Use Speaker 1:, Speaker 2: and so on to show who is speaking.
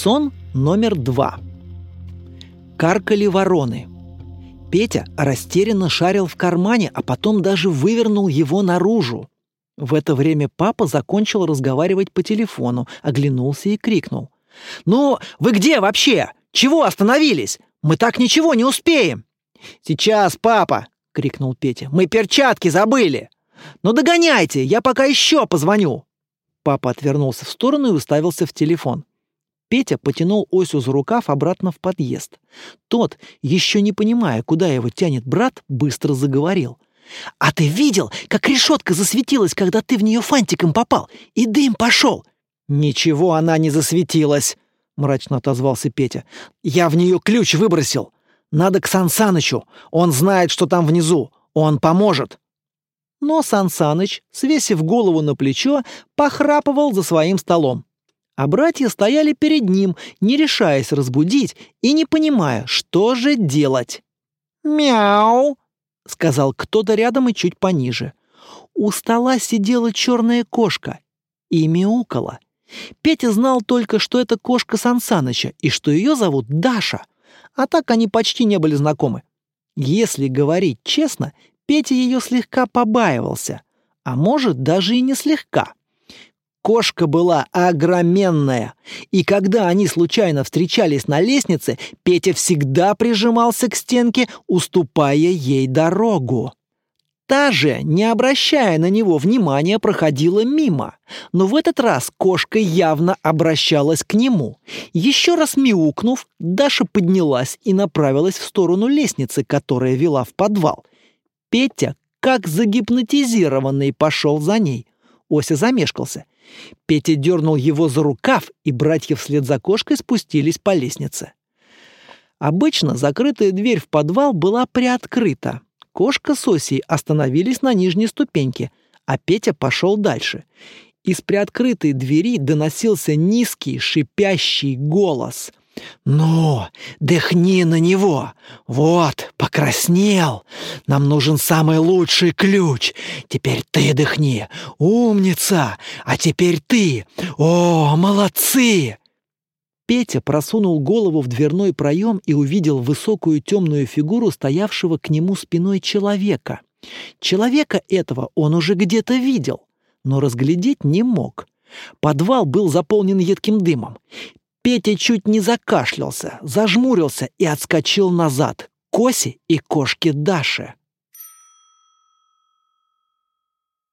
Speaker 1: Сон номер 2. Каркали вороны. Петя растерянно шарил в кармане, а потом даже вывернул его наружу. В это время папа закончил разговаривать по телефону, оглянулся и крикнул: «Ну, вы где вообще? Чего остановились? Мы так ничего не успеем!» «Сейчас, папа!» — крикнул Петя. «Мы перчатки забыли! Ну догоняйте, я пока еще позвоню!» Папа отвернулся в сторону и уставился в телефон. Петя потянул Осю за рукав обратно в подъезд. Тот, еще не понимая, куда его тянет брат, быстро заговорил: «А ты видел, как решетка засветилась, когда ты в нее фантиком попал, и дым пошел?» «Ничего она не засветилась», — мрачно отозвался Петя. «Я в нее ключ выбросил. Надо к Сан Санычу. Он знает, что там внизу. Он поможет». Но Сан Саныч, свесив голову на плечо, похрапывал за своим столом. А братья стояли перед ним, не решаясь разбудить и не понимая, что же делать. «Мяу!» — сказал кто-то рядом и чуть пониже. У стола сидела черная кошка и мяукала. Петя знал только, что это кошка Сан Саныча и что ее зовут Даша, а так они почти не были знакомы. Если говорить честно, Петя ее слегка побаивался, а может, даже и не слегка. Кошка была огроменная, и когда они случайно встречались на лестнице, Петя всегда прижимался к стенке, уступая ей дорогу. Та же, не обращая на него внимания, проходила мимо, но в этот раз кошка явно обращалась к нему. Еще раз мяукнув, Даша поднялась и направилась в сторону лестницы, которая вела в подвал. Петя, как загипнотизированный, пошел за ней. Ося замешкался. Петя дернул его за рукав, и братья вслед за кошкой спустились по лестнице. Обычно закрытая дверь в подвал была приоткрыта. Кошка с Осей остановились на нижней ступеньке, а Петя пошел дальше. Из приоткрытой двери доносился низкий, шипящий голос. «Ну, дыхни на него! Вот, покраснел! Нам нужен самый лучший ключ! Теперь ты дыхни! Умница! А теперь ты! О, молодцы!» Петя просунул голову в дверной проем и увидел высокую темную фигуру стоявшего к нему спиной человека. Человека этого он уже где-то видел, но разглядеть не мог. Подвал был заполнен едким дымом. Петя чуть не закашлялся, зажмурился и отскочил назад к Осе и кошке Даше.